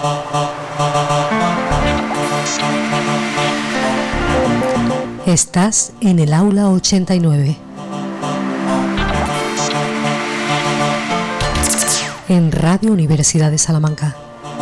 Estás en el aula 89. En Radio Universidad de Salamanca.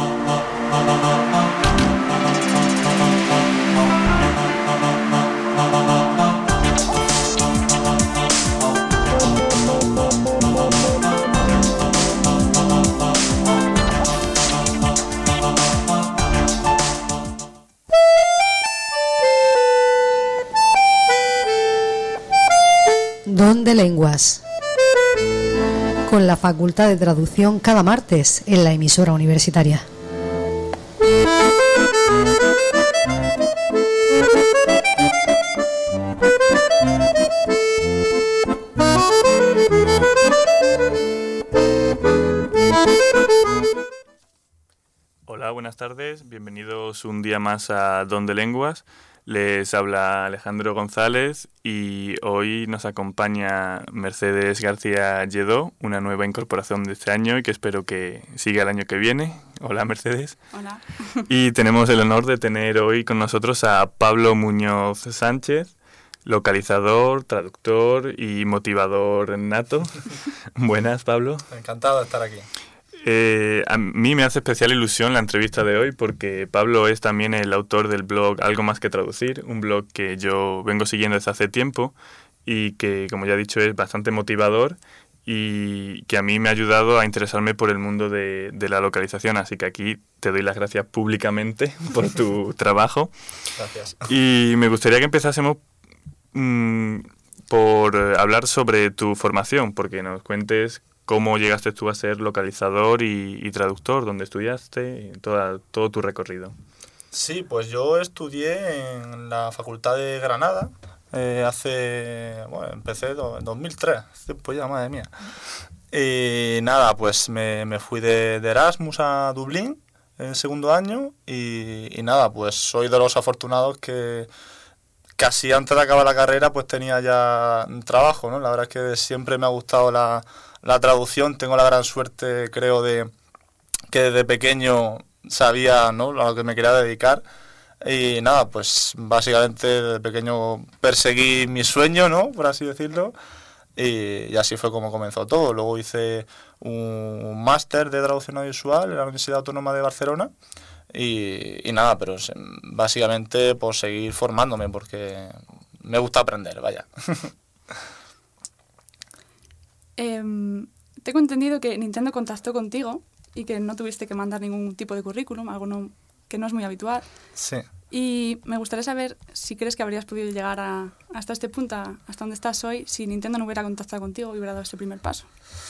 Don de Lenguas, con la Facultad de Traducción cada martes en la emisora universitaria. Hola, buenas tardes, bienvenidos un día más a Don de Lenguas. Les habla Alejandro González y hoy nos acompaña Mercedes García Lledó, una nueva incorporación de este año y que espero que siga el año que viene. Hola, Mercedes. Hola. Y tenemos el honor de tener hoy con nosotros a Pablo Muñoz Sánchez, localizador, traductor y motivador nato. Buenas, Pablo. Encantado de estar aquí. A mí me hace especial ilusión la entrevista de hoy porque Pablo es también el autor del blog Algo Más Que Traducir, un blog que yo vengo siguiendo desde hace tiempo y que, como ya he dicho, es bastante motivador y que a mí me ha ayudado a interesarme por el mundo de la localización. Así que aquí te doy las gracias públicamente por tu trabajo. Gracias. Y me gustaría que empezásemos por hablar sobre tu formación, porque nos cuentes cómo llegaste tú a ser localizador y traductor, dónde estudiaste, todo tu recorrido. Sí, pues yo estudié en la Facultad de Granada, empecé en 2003, tiempo ya, madre mía. Y nada, pues me fui de Erasmus a Dublín en segundo año y nada, pues soy de los afortunados que casi antes de acabar la carrera pues tenía ya un trabajo, ¿no? La verdad es que siempre me ha gustado la traducción, tengo la gran suerte, creo, de que desde pequeño sabía, ¿no?, a lo que me quería dedicar. Y nada, pues básicamente desde pequeño perseguí mi sueño, ¿no?, por así decirlo. Y así fue como comenzó todo. Luego hice un máster de traducción audiovisual en la Universidad Autónoma de Barcelona. Y nada, pero básicamente por seguir formándome, porque me gusta aprender, vaya. Tengo entendido que Nintendo contactó contigo y que no tuviste que mandar ningún tipo de currículum, algo que no es muy habitual. Sí. Y me gustaría saber si crees que habrías podido llegar hasta este punto, hasta donde estás hoy, si Nintendo no hubiera contactado contigo y hubiera dado ese primer paso.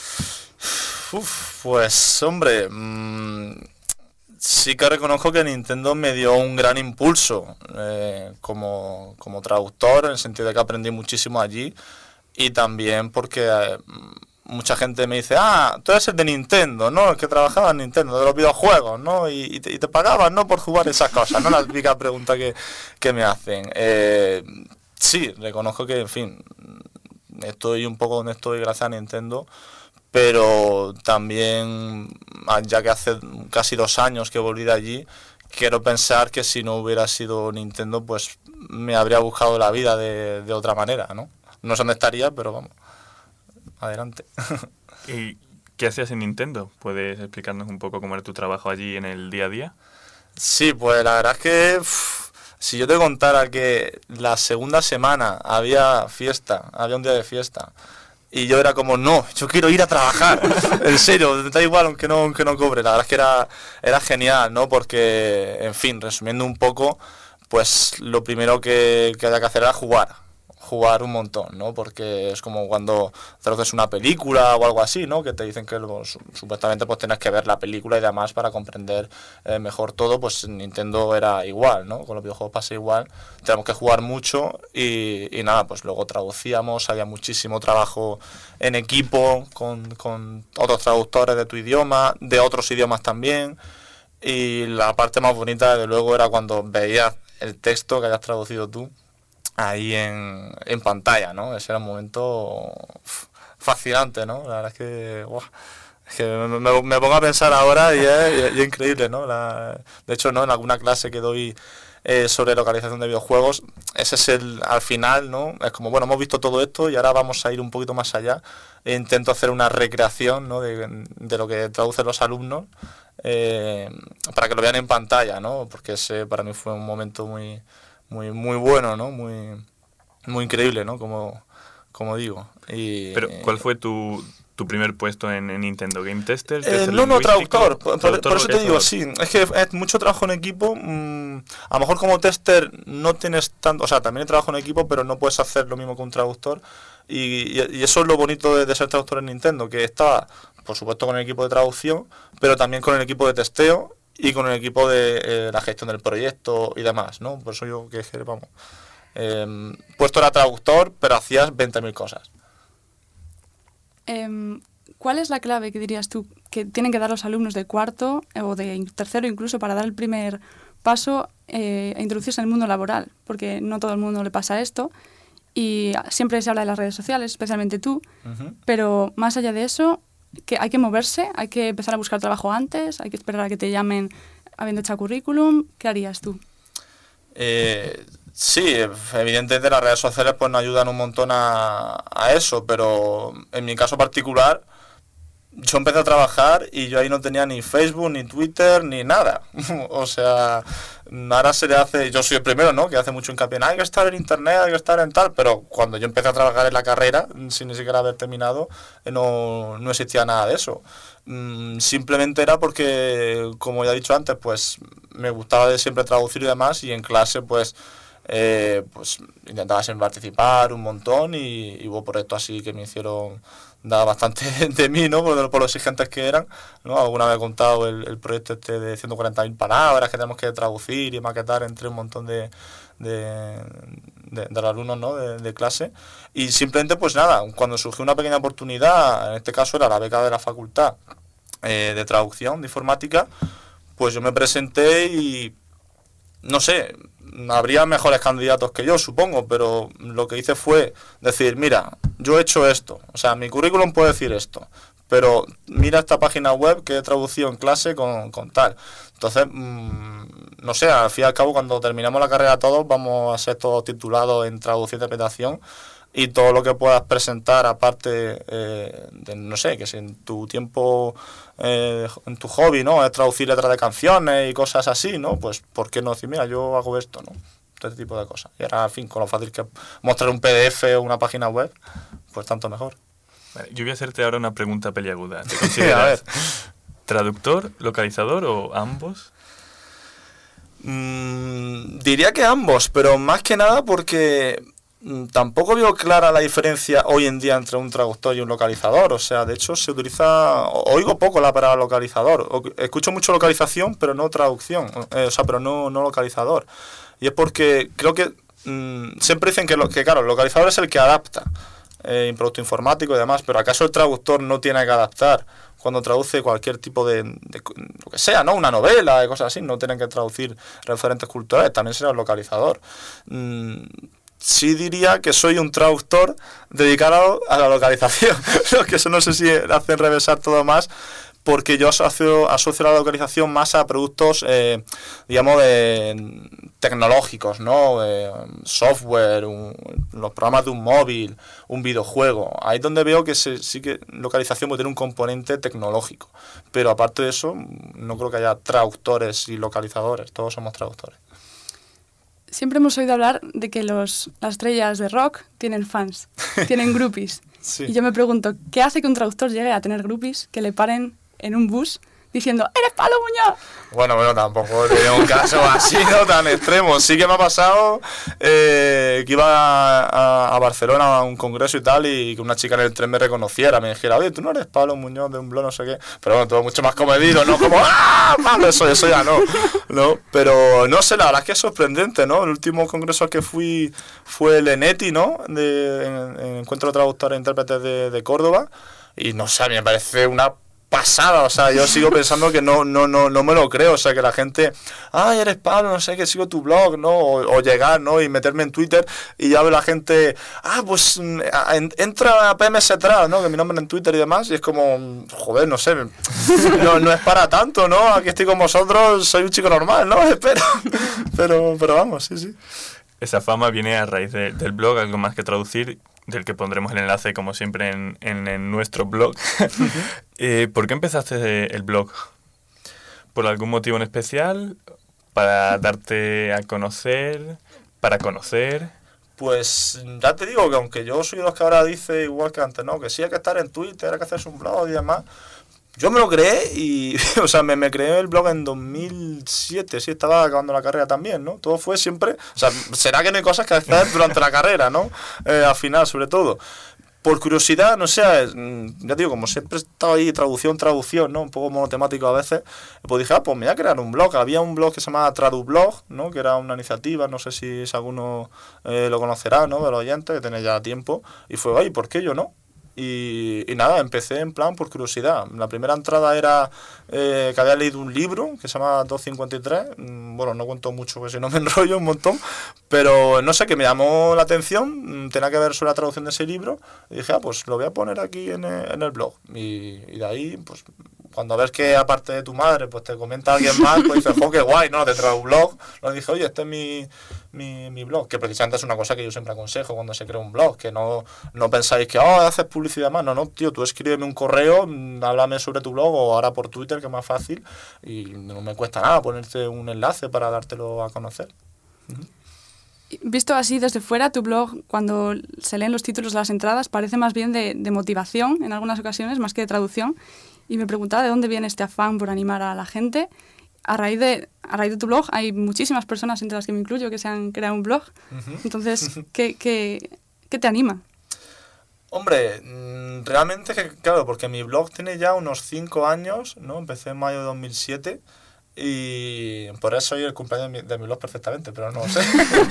Pues hombre, sí que reconozco que Nintendo me dio un gran impulso como traductor, en el sentido de que aprendí muchísimo allí. Y también porque mucha gente me dice, tú eres el de Nintendo, ¿no? El que trabajaba en Nintendo, de los videojuegos, ¿no? Y te pagaban, ¿no?, por jugar esas cosas, ¿no? La típica pregunta que me hacen. Sí, reconozco que, en fin, estoy un poco donde estoy gracias a Nintendo, pero también, ya que hace casi 2 años que volví de allí, quiero pensar que si no hubiera sido Nintendo, pues me habría buscado la vida de otra manera, ¿no? No sé dónde estaría, pero vamos, adelante. ¿Y qué hacías en Nintendo? ¿Puedes explicarnos un poco cómo era tu trabajo allí en el día a día? Sí, pues la verdad es que si yo te contara que la segunda semana había un día de fiesta, y yo era como, no, yo quiero ir a trabajar, en serio, da igual aunque no cobre. La verdad es que era genial, ¿no? Porque, en fin, resumiendo un poco, pues lo primero que había que hacer era jugar un montón, ¿no? Porque es como cuando traduces una película o algo así, ¿no? Que te dicen que supuestamente pues tienes que ver la película y demás para comprender mejor todo. Pues en Nintendo era igual, ¿no? Con los videojuegos pasa igual. Tenemos que jugar mucho y nada, pues luego traducíamos, había muchísimo trabajo en equipo con otros traductores de tu idioma, de otros idiomas también. Y la parte más bonita, desde luego, era cuando veías el texto que hayas traducido tú ahí en pantalla, ¿no? Ese era un momento fascinante, ¿no? La verdad es que Es que me pongo a pensar ahora y es increíble, ¿no? De hecho, ¿no? En alguna clase que doy sobre localización de videojuegos, ese es al final, ¿no? Es como, bueno, hemos visto todo esto y ahora vamos a ir un poquito más allá. E intento hacer una recreación, ¿no? de lo que traducen los alumnos para que lo vean en pantalla, ¿no? Porque ese para mí fue un momento muy, muy, muy bueno, ¿no? Muy, muy increíble, ¿no? Como digo. Pero, ¿cuál fue tu primer puesto en Nintendo? ¿Game Tester? No, traductor. Por eso te digo, sí. Es que es mucho trabajo en equipo. A lo mejor como tester no tienes tanto... O sea, también trabajo en equipo, pero no puedes hacer lo mismo que un traductor. Y eso es lo bonito de ser traductor en Nintendo, que estaba, por supuesto, con el equipo de traducción, pero también con el equipo de testeo y con el equipo de la gestión del proyecto y demás, ¿no? Por eso yo vamos... puesto era traductor, pero hacías 20.000 cosas. ¿Cuál es la clave que dirías tú que tienen que dar los alumnos de cuarto o de tercero incluso para dar el primer paso a introducirse en el mundo laboral? Porque no todo el mundo le pasa esto y siempre se habla de las redes sociales, especialmente tú, pero más allá de eso, que hay que moverse, hay que empezar a buscar trabajo antes, hay que esperar a que te llamen habiendo hecho currículum. ¿Qué harías tú? Sí, evidentemente las redes sociales pues nos ayudan un montón a eso, pero en mi caso particular yo empecé a trabajar y yo ahí no tenía ni Facebook, ni Twitter, ni nada. O sea, ahora se le hace, yo soy el primero, ¿no? Que hace mucho hincapié en hay que estar en internet, hay que estar en tal, pero cuando yo empecé a trabajar en la carrera, sin ni siquiera haber terminado, no existía nada de eso. Simplemente era porque, como ya he dicho antes, pues me gustaba de siempre traducir y demás, y en clase pues intentaba siempre participar un montón y hubo proyectos así que me hicieron dar bastante de mí, ¿no? Por lo exigentes que eran, ¿no? Alguna vez he contado el proyecto este de 140.000 palabras que tenemos que traducir y maquetar entre un montón de los alumnos, ¿no? de clase, y simplemente pues nada, cuando surgió una pequeña oportunidad, en este caso era la beca de la facultad de traducción de informática, pues yo me presenté y no sé, habría mejores candidatos que yo, supongo, pero lo que hice fue decir, mira, yo he hecho esto, o sea, mi currículum puede decir esto, pero mira esta página web que he traducido en clase con tal. Entonces, no sé, al fin y al cabo, cuando terminamos la carrera todos, vamos a ser todos titulados en traducción e interpretación, y todo lo que puedas presentar, aparte de, no sé, que si en tu tiempo, en tu hobby, ¿no? Es traducir letras de canciones y cosas así, ¿no? Pues, ¿por qué no decir, mira, yo hago esto, ¿no? Todo este tipo de cosas. Y ahora, en fin, con lo fácil que mostrar un PDF o una página web, pues tanto mejor. Vale, yo voy a hacerte ahora una pregunta peliaguda. ¿Te consideras traductor, localizador o ambos? Diría que ambos, pero más que nada porque tampoco veo clara la diferencia hoy en día entre un traductor y un localizador. O sea, de hecho se utiliza, oigo poco la palabra localizador. Escucho mucho localización, pero no traducción. Pero no localizador. Y es porque creo que siempre dicen que claro, el localizador es el que adapta en producto informático y demás, pero ¿acaso el traductor no tiene que adaptar cuando traduce cualquier tipo de lo que sea, ¿no? Una novela y cosas así, no tienen que traducir referentes culturales, también será el localizador. Sí diría que soy un traductor dedicado a la localización, que eso no sé si hace enrevesar todo más, porque yo asocio la localización más a productos, digamos, tecnológicos, ¿no? Software, los programas de un móvil, un videojuego. Ahí es donde veo que sí que localización puede tener un componente tecnológico. Pero aparte de eso, no creo que haya traductores y localizadores. Todos somos traductores. Siempre hemos oído hablar de que las estrellas de rock tienen fans, tienen groupies. Sí. Y yo me pregunto, ¿qué hace que un traductor llegue a tener groupies que le paren en un bus diciendo ¡eres Pablo Muñoz! Bueno, tampoco tenía un caso así, no tan extremo. Sí que me ha pasado que iba a Barcelona a un congreso y tal, y que una chica en el tren me reconociera, me dijera, oye, tú no eres Pablo Muñoz de un blog, no sé qué. Pero bueno, todo mucho más comedido, ¿no? Como ¡ah! Pablo, eso ya no. Pero no sé, la verdad es que es sorprendente, ¿no? El último congreso al que fui fue el ENETI, ¿no? En Encuentro de Traductores e Intérpretes de Córdoba. Y no sé, a mí me parece una pasada, o sea, yo sigo pensando que no me lo creo, o sea, que la gente, ay, eres Pablo, no sé, que sigo tu blog, ¿no? O llegar, ¿no? Y meterme en Twitter y ya ve la gente, pues entra a PMS Trad, ¿no? Que mi nombre en Twitter y demás, y es como, joder, no sé, no es para tanto, ¿no? Aquí estoy con vosotros, soy un chico normal, ¿no? Espero, pero vamos, sí. Esa fama viene a raíz del blog, algo más que traducir, del que pondremos el enlace, como siempre, en nuestro blog. ¿Por qué empezaste el blog? ¿Por algún motivo en especial? ¿Para darte a conocer? ¿Para conocer? Pues ya te digo que aunque yo soy de los que ahora dice, igual que antes, ¿no? Que sí hay que estar en Twitter, hay que hacerse un blog y demás. Yo me lo creé y, o sea, me creé el blog en 2007, sí, estaba acabando la carrera también, ¿no? Todo fue siempre, o sea, será que no hay cosas que hacer durante la carrera, ¿no? Al final, sobre todo. Por curiosidad, no sé, ya digo, como siempre he estado ahí, traducción, ¿no? Un poco monotemático a veces, pues dije, pues me voy a crear un blog. Había un blog que se llamaba Tradublog, ¿no? Que era una iniciativa, no sé si alguno lo conocerá, ¿no? De los oyentes, que tiene ya tiempo. Y fue, ay, ¿por qué yo no? Y nada, empecé en plan por curiosidad. La primera entrada era que había leído un libro que se llama 253. Bueno, no cuento mucho porque si no me enrollo un montón, pero no sé, que me llamó la atención, tenía que ver sobre la traducción de ese libro y dije, pues lo voy a poner aquí en el blog. Y de ahí, pues cuando ves que aparte de tu madre pues te comenta alguien más, pues dices, qué guay, ¿no? Te traigo un blog. Le dije, oye, este es mi blog, que precisamente es una cosa que yo siempre aconsejo cuando se crea un blog, que no pensáis que, haces publicidad más. No, tío, tú escríbeme un correo, háblame sobre tu blog o ahora por Twitter, que es más fácil, y no me cuesta nada ponerte un enlace para dártelo a conocer. Visto así desde fuera, tu blog, cuando se leen los títulos de las entradas, parece más bien de motivación en algunas ocasiones, más que de traducción. Y me preguntaba de dónde viene este afán por animar a la gente. A raíz de tu blog hay muchísimas personas, entre las que me incluyo, que se han creado un blog. Entonces, ¿qué te anima? Hombre, realmente, claro, porque mi blog tiene ya unos 5 años, ¿no? Empecé en mayo de 2007 y por eso soy el cumpleaños de mi blog perfectamente, pero no lo sé.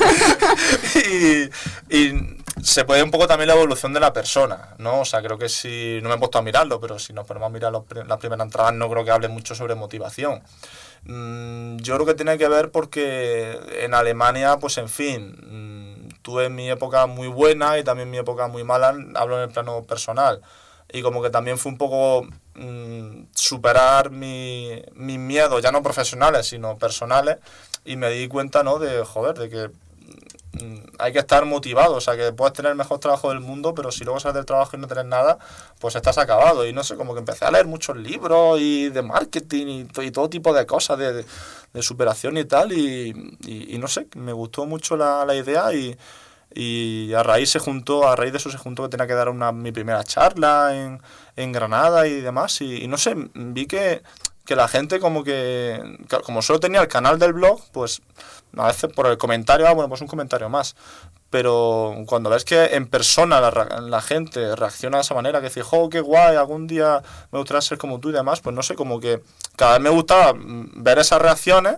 y se puede un poco también la evolución de la persona, ¿no? O sea, creo que si, no me he puesto a mirarlo, pero si nos ponemos a mirar las primeras entradas, no creo que hable mucho sobre motivación. Yo creo que tiene que ver porque en Alemania, pues en fin, tuve mi época muy buena y también mi época muy mala, hablo en el plano personal. Y como que también fue un poco superar mis miedos, ya no profesionales, sino personales, y me di cuenta, ¿no? De que hay que estar motivado, o sea, que puedes tener el mejor trabajo del mundo, pero si luego sales del trabajo y no tienes nada, pues estás acabado. Y no sé, como que empecé a leer muchos libros y de marketing y todo tipo de cosas, de superación y tal, y no sé, me gustó mucho la idea y a raíz de eso se juntó que tenía que dar mi primera charla en Granada y demás, y no sé, vi que la gente como solo tenía el canal del blog, pues a veces por el comentario, pues un comentario más, pero cuando ves que en persona la gente reacciona de esa manera, que dice, qué guay, algún día me gustaría ser como tú y demás, pues no sé, como que cada vez me gustaba ver esas reacciones.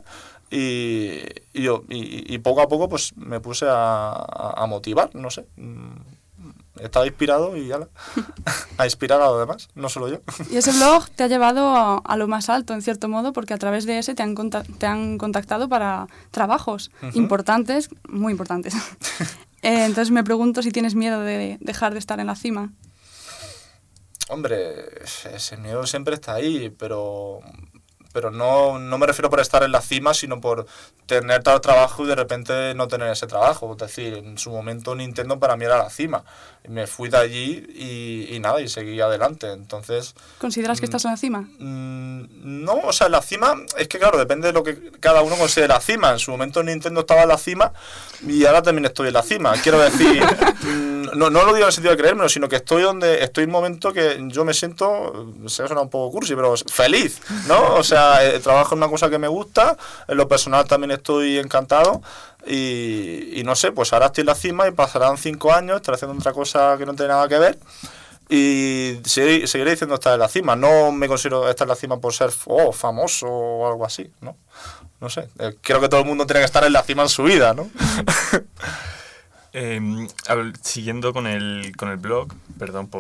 Y poco a poco pues me puse a motivar, no sé, estaba inspirado y ya a inspirar a los demás, no solo yo. Y ese blog te ha llevado a lo más alto, en cierto modo, porque a través de ese te han contactado para trabajos importantes, muy importantes. Entonces me pregunto si tienes miedo de dejar de estar en la cima. Hombre, ese miedo siempre está ahí, pero no me refiero por estar en la cima, sino por tener tal trabajo y de repente no tener ese trabajo. Es decir, en su momento Nintendo para mí era la cima. Me fui de allí y nada, y seguí adelante. Entonces, ¿consideras que estás en la cima? No, o sea, la cima, es que claro, depende de lo que cada uno considere la cima. En su momento Nintendo estaba en la cima y ahora también estoy en la cima. Quiero decir, no lo digo en el sentido de creérmelo, sino que estoy en un momento que yo me siento, se suena un poco cursi, pero feliz, ¿no? O sea, trabajo en una cosa que me gusta, en lo personal también estoy encantado y no sé, pues ahora estoy en la cima y pasarán 5 años, estaré haciendo otra cosa que no tiene nada que ver y seguiré diciendo estar en la cima. No me considero estar en la cima por ser famoso o algo así, ¿no? No sé, creo que todo el mundo tiene que estar en la cima en su vida, ¿no? Siguiendo con el blog, perdón por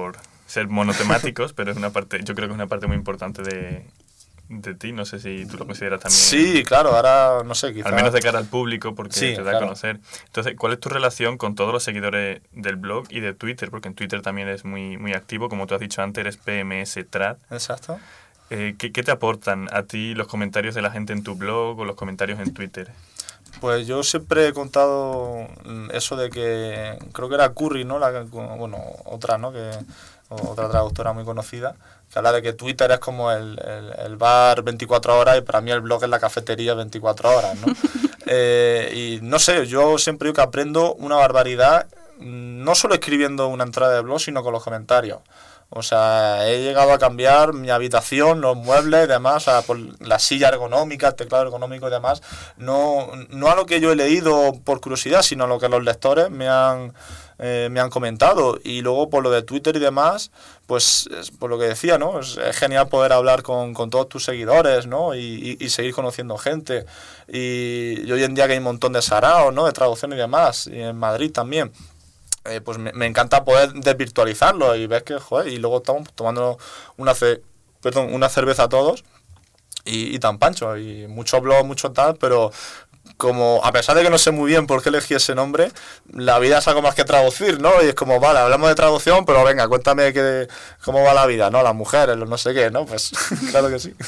ser monotemáticos, pero es una parte, yo creo que es una parte muy importante de ti. No sé si tú lo consideras también. Sí, claro, ahora no sé, quizás. Al menos de cara al público, porque Sí, te da claro. a conocer. Entonces, ¿cuál es tu relación con todos los seguidores del blog y de Twitter? Porque en Twitter también eres muy, muy activo, como tú has dicho antes, eres PMS Trad. Exacto. ¿Qué te aportan a ti los comentarios de la gente en tu blog o los comentarios en Twitter? Pues yo siempre he contado eso de que, creo que era Curry, ¿no? Bueno, otra, ¿no? Otra traductora muy conocida, que habla de que Twitter es como el bar 24 horas y para mí el blog es la cafetería 24 horas, ¿no? Y no sé, yo siempre digo que aprendo una barbaridad, no solo escribiendo una entrada de blog, sino con los comentarios. O sea, he llegado a cambiar mi habitación, los muebles y demás, o sea, por la silla ergonómica, el teclado ergonómico y demás, no a lo que yo he leído por curiosidad, sino a lo que los lectores me han comentado. Y luego por lo de Twitter y demás, pues por lo que decía, ¿no? Es genial poder hablar con todos tus seguidores, ¿no? Y seguir conociendo gente. Y hoy en día que hay un montón de saraos, ¿no? De traducción y demás, y en Madrid también. Pues me encanta poder desvirtualizarlo y ver que, joder, y luego estamos tomando una cerveza todos y tan pancho, y mucho blog, mucho tal, pero como a pesar de que no sé muy bien por qué elegí ese nombre, la vida es algo más que traducir, ¿no? Y es como, vale, hablamos de traducción, pero venga, cuéntame cómo va la vida, ¿no? Las mujeres, los no sé qué, ¿no? Pues claro que sí.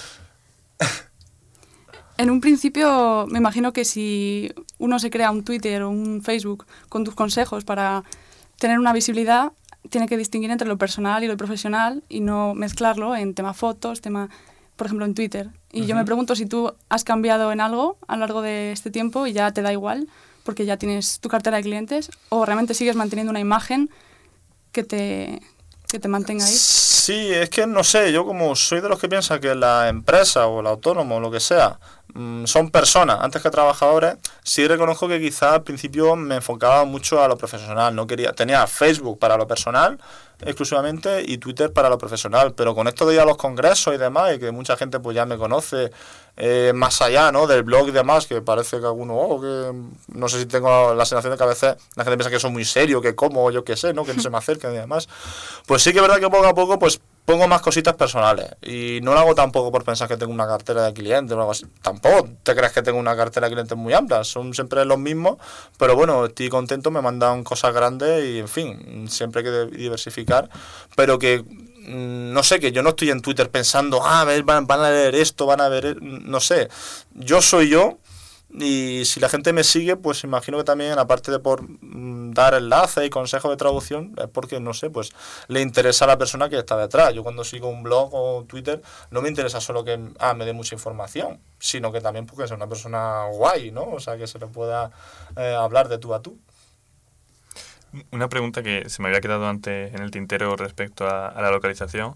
En un principio, me imagino que si uno se crea un Twitter o un Facebook con tus consejos para tener una visibilidad, tiene que distinguir entre lo personal y lo profesional y no mezclarlo en tema fotos, por ejemplo, en Twitter. Y yo me pregunto si tú has cambiado en algo a lo largo de este tiempo y ya te da igual porque ya tienes tu cartera de clientes, o realmente sigues manteniendo una imagen que te mantenga ahí. Sí, es que no sé, yo como soy de los que piensa que la empresa o el autónomo o lo que sea son personas antes que trabajadores, sí reconozco que quizás al principio me enfocaba mucho a lo profesional. Tenía Facebook para lo personal exclusivamente y Twitter para lo profesional, pero con esto de ir a los congresos y demás, y que mucha gente pues ya me conoce más allá, ¿no? Del blog y demás, que parece que alguno, que no sé si tengo la sensación de que a veces la gente piensa que soy muy serio, que como, yo qué sé, ¿no? Que no se me acerca y demás. Pues sí que es verdad que poco a poco pues pongo más cositas personales y no lo hago tampoco por pensar que tengo una cartera de clientes o algo así. Tampoco te creas que tengo una cartera de clientes muy amplia, son siempre los mismos, pero bueno, estoy contento, me mandan cosas grandes y en fin, siempre hay que diversificar, pero que no sé, que yo no estoy en Twitter pensando, a ver, van a leer esto, van a ver, no sé, yo soy yo. Y si la gente me sigue, pues imagino que también, aparte de por dar enlaces y consejos de traducción, es porque, no sé, pues le interesa a la persona que está detrás. Yo cuando sigo un blog o Twitter, no me interesa solo que me dé mucha información, sino que también porque sea una persona guay, ¿no? O sea, que se le pueda hablar de tú a tú. Una pregunta que se me había quedado antes en el tintero respecto a la localización.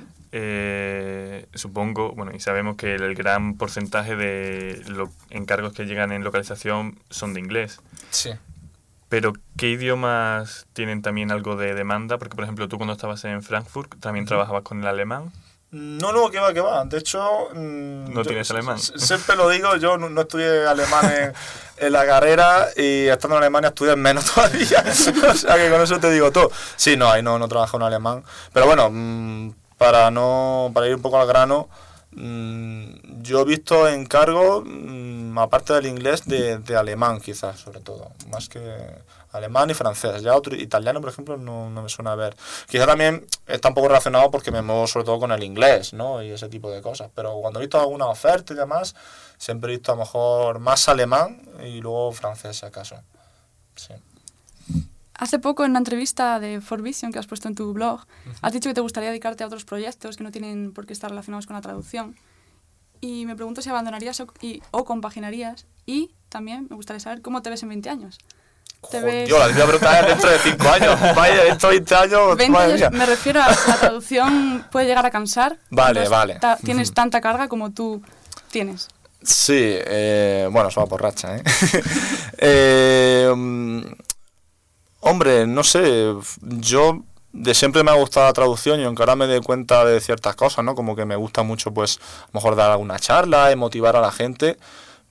Supongo, bueno, y sabemos que el gran porcentaje de los encargos que llegan en localización son de inglés. Sí. Pero, ¿qué idiomas tienen también algo de demanda? Porque, por ejemplo, tú cuando estabas en Frankfurt también trabajabas con el alemán. No, que va. De hecho... ¿No tienes alemán? Siempre lo digo, yo no estudié alemán en la carrera y estando en Alemania estudié menos todavía. O sea que con eso te digo todo. Sí, ahí no trabajo en alemán. Pero bueno, para ir un poco al grano, yo he visto encargos, aparte del inglés, de alemán quizás, sobre todo. Más que alemán y francés. Ya otro italiano, por ejemplo, no me suena a ver. Quizá también está un poco relacionado porque me muevo sobre todo con el inglés, ¿no? Y ese tipo de cosas. Pero cuando he visto alguna oferta y demás, siempre he visto a lo mejor más alemán y luego francés, si acaso. Sí. Hace poco, en una entrevista de Forvision que has puesto en tu blog, has dicho que te gustaría dedicarte a otros proyectos que no tienen por qué estar relacionados con la traducción. Y me pregunto si abandonarías o compaginarías. Y también me gustaría saber cómo te ves en 20 años. Yo la pregunta es dentro de 5 años. Vaya, dentro de 20 años... 20 años, me refiero a la traducción puede llegar a cansar. Vale. Tienes tanta carga como tú tienes. Sí, bueno, eso va por racha, ¿eh? Hombre, no sé, yo de siempre me ha gustado la traducción y aunque ahora me doy cuenta de ciertas cosas, ¿no? Como que me gusta mucho, pues, a lo mejor dar alguna charla y motivar a la gente.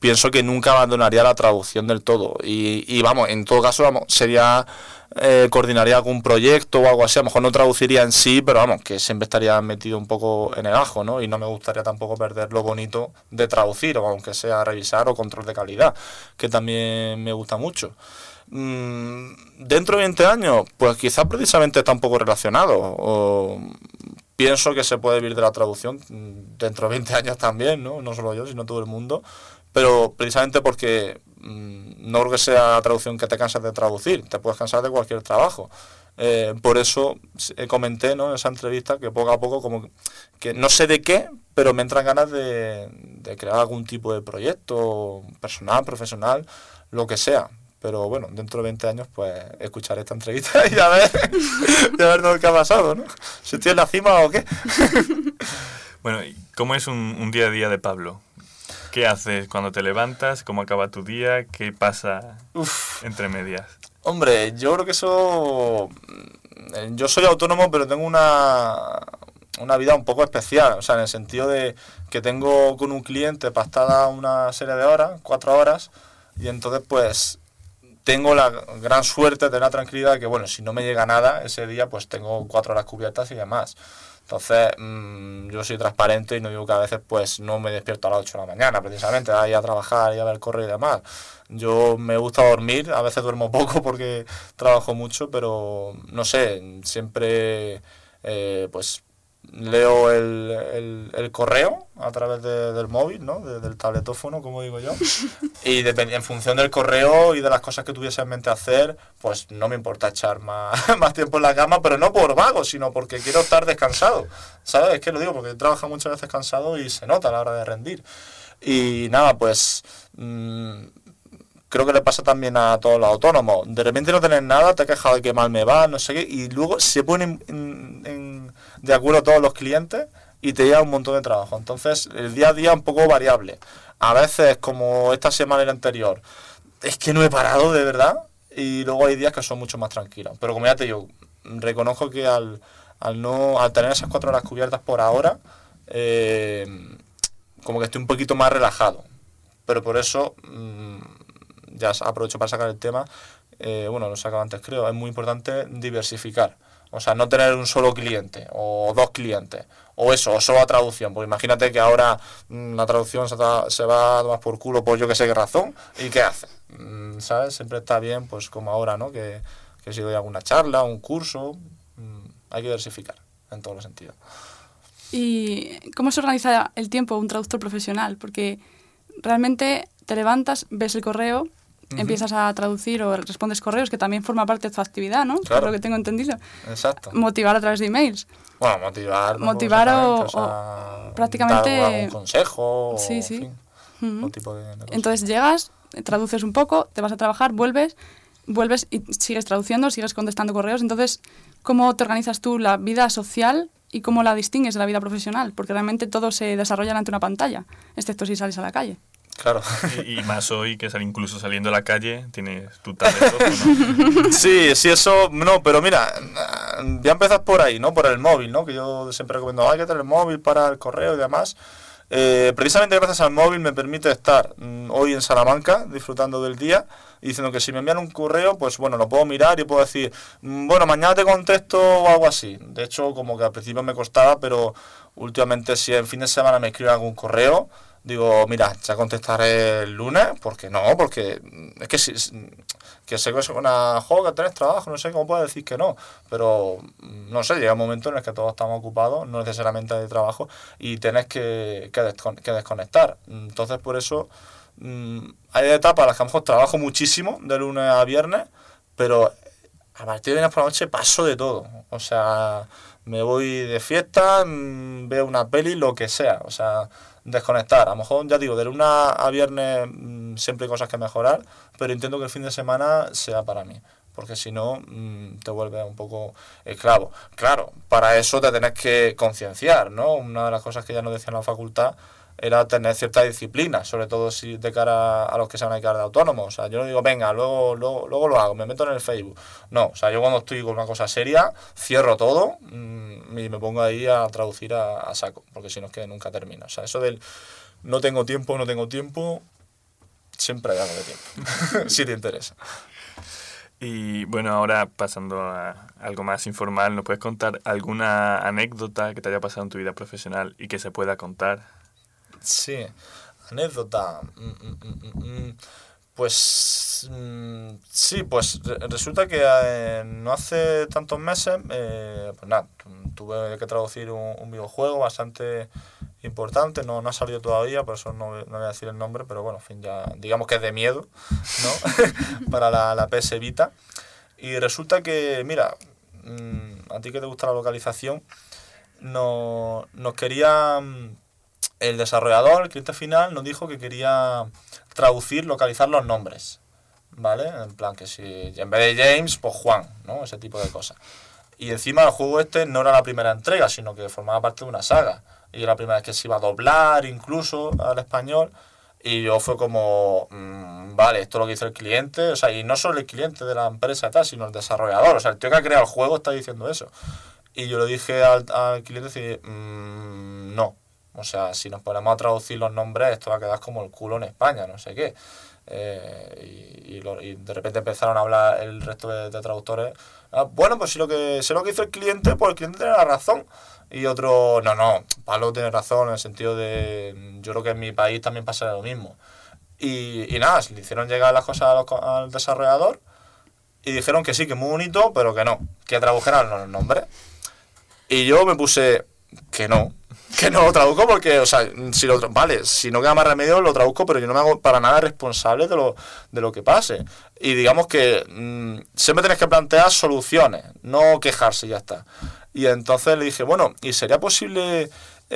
pienso que nunca abandonaría la traducción del todo. Y vamos, en todo caso, vamos, sería... coordinaría algún proyecto o algo así, a lo mejor no traduciría en sí, pero vamos, que siempre estaría metido un poco en el ajo, ¿no? Y no me gustaría tampoco perder lo bonito de traducir, o aunque sea revisar o control de calidad, que también me gusta mucho. Dentro de 20 años, pues quizás precisamente está un poco relacionado, o pienso que se puede vivir de la traducción dentro de 20 años también, ¿no? No solo yo, sino todo el mundo, pero precisamente porque no creo que sea la traducción que te cansas de traducir, te puedes cansar de cualquier trabajo. Por eso comenté, ¿no?, en esa entrevista que poco a poco, como que no sé de qué, pero me entran ganas de crear algún tipo de proyecto personal, profesional, lo que sea. Pero bueno, dentro de 20 años pues escucharé esta entrevista y a ver, lo que ha pasado, ¿no? Si estoy en la cima o qué. Bueno, ¿cómo es un día a día de Pablo? ¿Qué haces cuando te levantas? ¿Cómo acaba tu día? ¿Qué pasa entre medias? Hombre, yo creo que eso... Yo soy autónomo, pero tengo una vida un poco especial. O sea, en el sentido de que tengo con un cliente pactada una serie de horas, 4 horas, y entonces pues tengo la gran suerte de tener la tranquilidad de que, bueno, si no me llega nada ese día, pues tengo 4 horas cubiertas y demás. Entonces, yo soy transparente y no digo que a veces pues no me despierto a las 8 de la mañana, precisamente, a ir a trabajar y a ver correo y demás. Yo me gusta dormir, a veces duermo poco porque trabajo mucho, pero no sé, siempre pues leo el correo a través del móvil, ¿no? Del tabletófono, como digo yo, y en función del correo y de las cosas que tuviese en mente hacer, pues no me importa echar más tiempo en la cama, pero no por vago, sino porque quiero estar descansado, ¿sabes? Es que lo digo porque trabajo muchas veces cansado y se nota a la hora de rendir. Y nada, pues creo que le pasa también a todos los autónomos. De repente no tenés nada, te has quejado de que mal me va, no sé qué, y luego se ponen de acuerdo todos los clientes y te llega un montón de trabajo. Entonces, el día a día es un poco variable. A veces, como esta semana y la anterior, es que no he parado de verdad, y luego hay días que son mucho más tranquilos. Pero como ya te digo, reconozco que al tener esas 4 horas cubiertas por ahora, como que estoy un poquito más relajado. Pero por eso... ya aprovecho para sacar el tema, bueno, lo sacaba antes creo, es muy importante diversificar, o sea, no tener un solo cliente o 2 clientes, o eso, o solo la traducción, porque imagínate que ahora la traducción se va a tomar por culo por yo que sé qué razón, ¿y qué hace? ¿Sabes? Siempre está bien, pues como ahora, ¿no? Que si doy alguna charla, un curso, hay que diversificar en todos los sentidos. ¿Y cómo se organiza el tiempo un traductor profesional? Porque realmente te levantas, ves el correo, empiezas a traducir o respondes correos, que también forma parte de tu actividad, ¿no? Claro. Por lo que tengo entendido. Exacto. Motivar a través de emails. Bueno, motivar o prácticamente... dar algún consejo. Sí, sí. En fin, todo tipo de cosas. Entonces llegas, traduces un poco, te vas a trabajar, vuelves y sigues traduciendo, sigues contestando correos. Entonces, ¿cómo te organizas tú la vida social y cómo la distingues de la vida profesional? Porque realmente todo se desarrolla ante una pantalla, excepto si sales a la calle. Claro. Y más hoy, que incluso saliendo a la calle, tienes tu tabletófono, ¿no? Sí, eso... No, pero mira, ya empezas por ahí, ¿no? Por el móvil, ¿no? Que yo siempre recomiendo, hay que tener el móvil para el correo y demás. Precisamente gracias al móvil me permite estar hoy en Salamanca, disfrutando del día, y diciendo que si me envían un correo, pues bueno, lo puedo mirar y puedo decir, bueno, mañana te contesto o algo así. De hecho, como que al principio me costaba, pero últimamente si en fin de semana me escriben algún correo, digo, mira, ya contestaré el lunes, porque no, porque es que que sé que es una joda, tenés trabajo, no sé cómo puedes decir que no, pero no sé, llega un momento en el que todos estamos ocupados, no necesariamente de trabajo, y tenés que desconectar. Entonces, por eso hay etapas en las que a lo mejor trabajo muchísimo, de lunes a viernes, pero a partir de viernes por la noche paso de todo, o sea, me voy de fiesta, veo una peli, lo que sea, o sea, desconectar. A lo mejor, ya digo, de lunes a viernes siempre hay cosas que mejorar, pero intento que el fin de semana sea para mí, porque si no te vuelves un poco esclavo. Claro, para eso te tenés que concienciar, ¿no? Una de las cosas que ya nos decían en la facultad era tener cierta disciplina, sobre todo si de cara a los que se van a dedicar de autónomos. O sea, yo no digo, venga, luego lo hago, me meto en el Facebook. No, o sea, yo cuando estoy con una cosa seria, cierro todo y me pongo ahí a traducir a saco, porque si no es que nunca termina. O sea, eso del no tengo tiempo, siempre hay algo de tiempo, si te interesa. Y bueno, ahora pasando a algo más informal, ¿nos puedes contar alguna anécdota que te haya pasado en tu vida profesional y que se pueda contar? Sí, anécdota. Pues sí, pues resulta que no hace tantos meses, pues nada, tuve que traducir un videojuego bastante importante, no ha salido todavía, por eso no voy a decir el nombre, pero bueno, en fin, ya digamos que es de miedo, ¿no? Para la PS Vita. Y resulta que, mira, a ti que te gusta la localización, nos quería, el desarrollador, el cliente final, nos dijo que quería traducir, localizar los nombres, ¿vale? En plan que si en vez de James, pues Juan, ¿no? Ese tipo de cosas. Y encima el juego este no era la primera entrega, sino que formaba parte de una saga. Y era la primera vez que se iba a doblar incluso al español. Y yo fue como, vale, esto es lo que dice el cliente. O sea, y no solo el cliente de la empresa y tal, sino el desarrollador. O sea, el tío que ha creado el juego está diciendo eso. Y yo le dije al cliente, no. O sea, si nos ponemos a traducir los nombres, esto va a quedar como el culo en España, no sé qué. Y de repente empezaron a hablar el resto de traductores. Bueno, pues si sé lo que hizo el cliente, pues el cliente tiene la razón. Y otro, no, Pablo tiene razón en el sentido de, yo creo que en mi país también pasa lo mismo. Y nada, le hicieron llegar las cosas al desarrollador y dijeron que sí, que muy bonito, pero que tradujeran los nombres. Y yo me puse que no lo traduzco porque, o sea, si no queda más remedio lo traduzco, pero yo no me hago para nada responsable de lo que pase. Y digamos que siempre tienes que plantear soluciones, no quejarse y ya está. Y entonces le dije, bueno, ¿y sería posible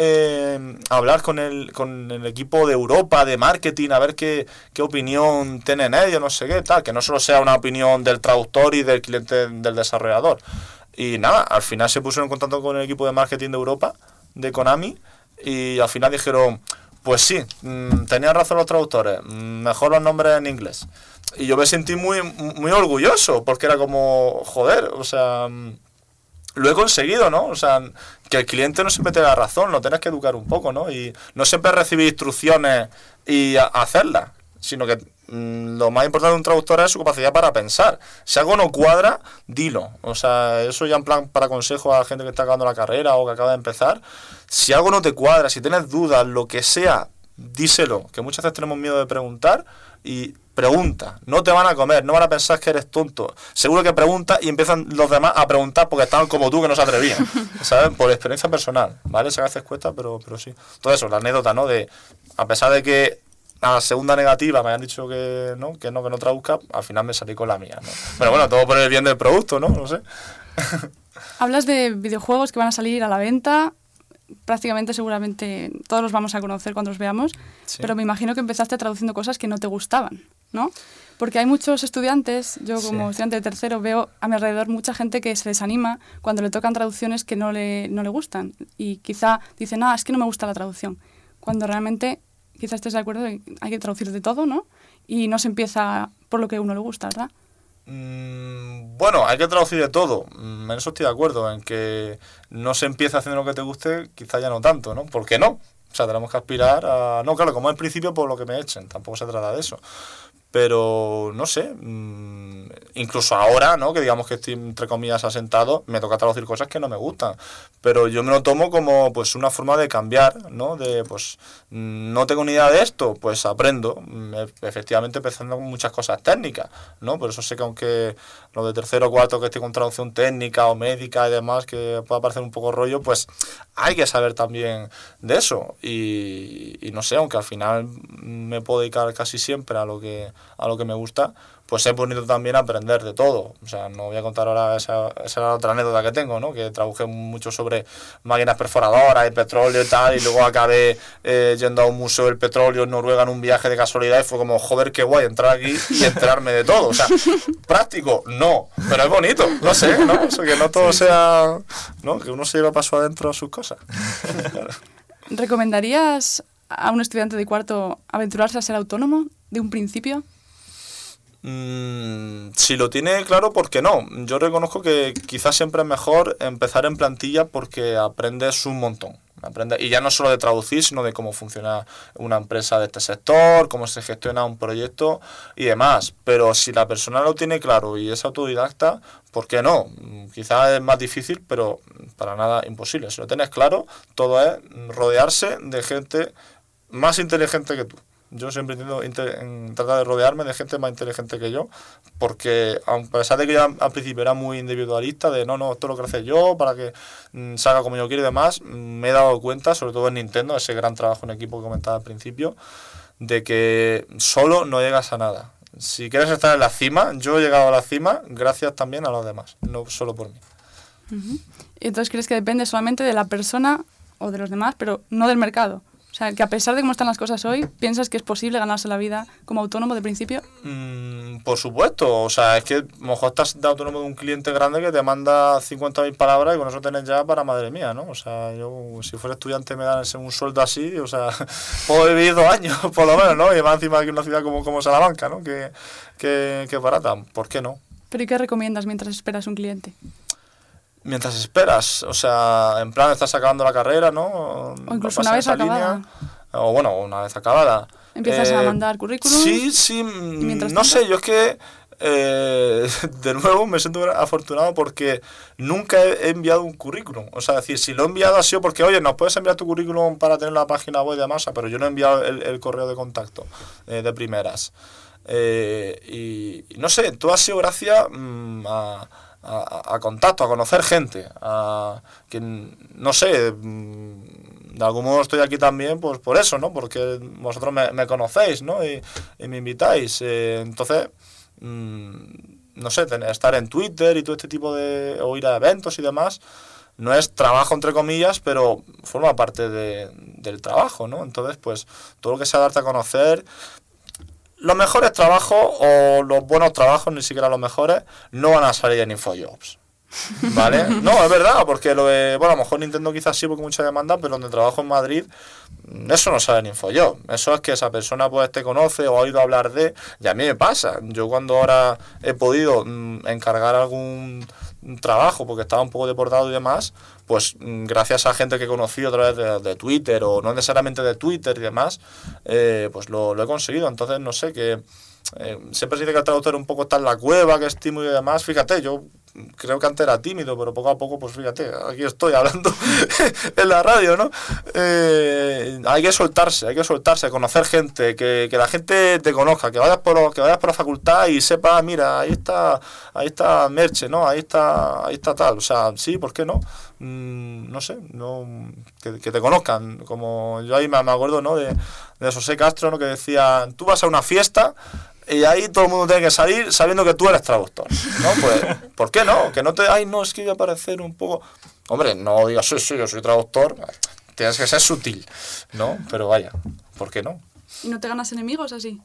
hablar con el equipo de Europa, de marketing, a ver qué opinión tienen ellos, no sé qué, tal, que no solo sea una opinión del traductor y del cliente del desarrollador? Y nada, al final se pusieron en contacto con el equipo de marketing de Europa, de Konami, y al final dijeron, pues sí, tenían razón los traductores, mejor los nombres en inglés. Y yo me sentí muy, muy orgulloso, porque era como, joder, o sea, lo he conseguido, ¿no? O sea, que el cliente no siempre te da razón, lo tienes que educar un poco, ¿no? Y no siempre recibir instrucciones y hacerlas, sino que lo más importante de un traductor es su capacidad para pensar. Si algo no cuadra, dilo. O sea, eso ya en plan para consejo a gente que está acabando la carrera o que acaba de empezar. Si algo no te cuadra, si tienes dudas, lo que sea, díselo. Que muchas veces tenemos miedo de preguntar y pregunta. No te van a comer, no van a pensar que eres tonto. Seguro que preguntas y empiezan los demás a preguntar porque estaban como tú que no se atrevían. ¿Sabes? Por experiencia personal, ¿vale? Eso a veces cuesta, pero sí. Todo eso, la anécdota, ¿no? De, a pesar de que a la segunda negativa me han dicho que no traduzca, al final me salí con la mía, ¿no? Pero bueno, todo por el bien del producto, ¿no? No sé. Hablas de videojuegos que van a salir a la venta. Prácticamente, seguramente, todos los vamos a conocer cuando los veamos. Sí. Pero me imagino que empezaste traduciendo cosas que no te gustaban, ¿no? Porque hay muchos estudiantes, yo como estudiante de tercero veo a mi alrededor mucha gente que se desanima cuando le tocan traducciones que no le gustan. Y quizá dicen, es que no me gusta la traducción. Cuando realmente quizás estés de acuerdo de que hay que traducir de todo, ¿no? Y no se empieza por lo que a uno le gusta, ¿verdad? Bueno, hay que traducir de todo. En eso estoy de acuerdo, en que no se empieza haciendo lo que te guste, quizás ya no tanto, ¿no? ¿Por qué no? O sea, tenemos que aspirar a... No, claro, como al principio, por lo que me echen. Tampoco se trata de eso. Pero, no sé, incluso ahora, ¿no? Que digamos que estoy, entre comillas, asentado, me toca traducir cosas que no me gustan. Pero yo me lo tomo como, pues, una forma de cambiar, ¿no? De, pues, no tengo ni idea de esto, pues aprendo. Efectivamente, empezando con muchas cosas técnicas, ¿no? Por eso sé que aunque lo de tercero o cuarto que esté con traducción técnica o médica y demás, que pueda parecer un poco rollo, pues hay que saber también de eso. Y no sé, aunque al final me puedo dedicar casi siempre a lo que me gusta, pues es bonito también aprender de todo. O sea, no voy a contar ahora esa otra anécdota que tengo, ¿no? Que trabajé mucho sobre máquinas perforadoras y petróleo y tal, y luego acabé yendo a un museo del petróleo en Noruega en un viaje de casualidad y fue como, joder, qué guay entrar aquí y enterarme de todo. O sea, práctico, no, pero es bonito, no sé, ¿no? O sea, que no todo sea, ¿no? Que uno se lleva paso adentro a sus cosas. ¿Recomendarías a un estudiante de cuarto aventurarse a ser autónomo de un principio? Si lo tiene claro, ¿por qué no? Yo reconozco que quizás siempre es mejor empezar en plantilla porque aprendes un montón, Aprender, y ya no solo de traducir, sino de cómo funciona una empresa de este sector, cómo se gestiona un proyecto y demás. Pero si la persona lo tiene claro y es autodidacta, ¿por qué no? Quizás es más difícil, pero para nada imposible. Si lo tienes claro, todo es rodearse de gente más inteligente que tú. Yo siempre intento tratar de rodearme de gente más inteligente que yo, porque a pesar de que yo al principio era muy individualista, de no, esto lo que hacer yo para que salga como yo quiero y demás, me he dado cuenta, sobre todo en Nintendo, ese gran trabajo en equipo que comentaba al principio, de que solo no llegas a nada. Si quieres estar en la cima, yo he llegado a la cima gracias también a los demás, no solo por mí. Uh-huh. Entonces, ¿crees que depende solamente de la persona o de los demás, pero no del mercado? O sea, que a pesar de cómo están las cosas hoy, ¿piensas que es posible ganarse la vida como autónomo de principio? Por supuesto. O sea, es que a lo mejor estás de autónomo de un cliente grande que te manda 50.000 palabras y con eso tenés ya para madre mía, ¿no? O sea, yo si fuera estudiante me dan un sueldo así, o sea, puedo vivir 2 años por lo menos, ¿no? Y más encima que una ciudad como Salamanca, ¿no? Que barata. ¿Por qué no? ¿Pero y qué recomiendas mientras esperas un cliente? Mientras esperas, o sea, en plan estás acabando la carrera, ¿no? O incluso una vez acabada. Línea, o bueno, una vez acabada. ¿Empiezas a mandar currículum? Sí, no sé, yo es que, de nuevo, me siento afortunado porque nunca he enviado un currículum. O sea, es decir, si lo he enviado ha sido porque, oye, nos puedes enviar tu currículum para tener la página web de masa, pero yo no he enviado el correo de contacto de primeras. Y no sé, todo ha sido gracias a contacto, a conocer gente, a que no sé, de algún modo estoy aquí también pues por eso, ¿no? Porque vosotros me conocéis, ¿no? Y me invitáis, entonces no sé, estar en Twitter y todo este tipo o ir a eventos y demás no es trabajo entre comillas, pero forma parte del trabajo, ¿no? Entonces pues todo lo que sea darte a conocer. Los mejores trabajos o los buenos trabajos, ni siquiera los mejores, no van a salir en InfoJobs, ¿vale? No, es verdad, porque bueno, a lo mejor Nintendo quizás sí porque mucha demanda, pero donde trabajo en Madrid, eso no sale en InfoJobs. Eso es que esa persona pues te conoce o ha oído hablar de... Y a mí me pasa. Yo cuando ahora he podido encargar algún trabajo porque estaba un poco deportado y demás, pues gracias a gente que he conocido a través de Twitter o no necesariamente de Twitter y demás, pues lo he conseguido. Entonces, no sé, que siempre se dice que el traductor un poco está en la cueva, que es tímido y demás. Fíjate, yo creo que antes era tímido, pero poco a poco, pues fíjate, aquí estoy hablando en la radio, ¿no? Hay que soltarse, conocer gente, que la gente te conozca, que vayas por la facultad y sepa, mira, ahí está Merche, ¿no? Ahí está tal, o sea, sí, ¿por qué no? No sé, que te conozcan, como yo ahí me acuerdo, ¿no? De José Castro, ¿no? Que decía, tú vas a una fiesta y ahí todo el mundo tiene que salir sabiendo que tú eres traductor, ¿no? Pues, ¿por qué no? Que no te... Ay, no, es que voy a parecer un poco... Hombre, no digas, sí, yo soy traductor. Tienes que ser sutil, ¿no? Pero vaya, ¿por qué no? ¿Y no te ganas enemigos así?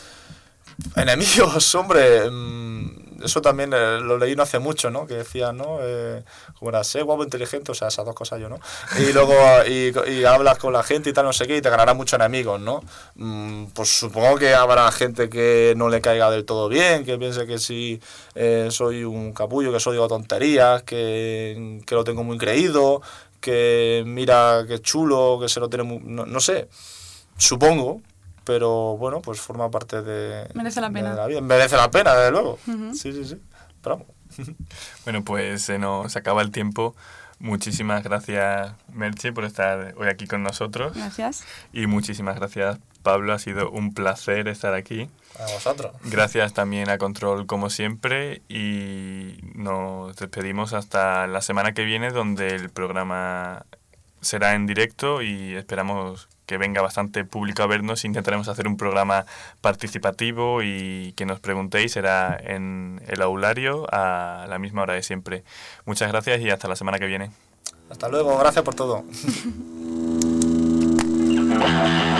Enemigos, hombre... Eso también lo leí no hace mucho, ¿no? Que decían, ¿no? Como era, sé guapo, inteligente, o sea, esas 2 cosas yo, ¿no? Y luego, y hablas con la gente y tal, no sé qué, y te ganarán muchos enemigos, ¿no? Pues supongo que habrá gente que no le caiga del todo bien, que piense que sí soy un capullo, que solo digo tonterías, que lo tengo muy creído, que mira qué chulo, que se lo tiene muy... No sé, supongo... Pero bueno, pues forma parte de... Merece la pena. De la vida. Merece la pena, desde luego. Uh-huh. Sí. Pero vamos. Bueno, pues se nos acaba el tiempo. Muchísimas gracias, Merche, por estar hoy aquí con nosotros. Gracias. Y muchísimas gracias, Pablo. Ha sido un placer estar aquí. A vosotros. Gracias también a Control, como siempre. Y nos despedimos hasta la semana que viene, donde el programa será en directo y esperamos que venga bastante público a vernos. Intentaremos hacer un programa participativo y que nos preguntéis. Será en el aulario a la misma hora de siempre. Muchas gracias y hasta la semana que viene. Hasta luego, gracias por todo.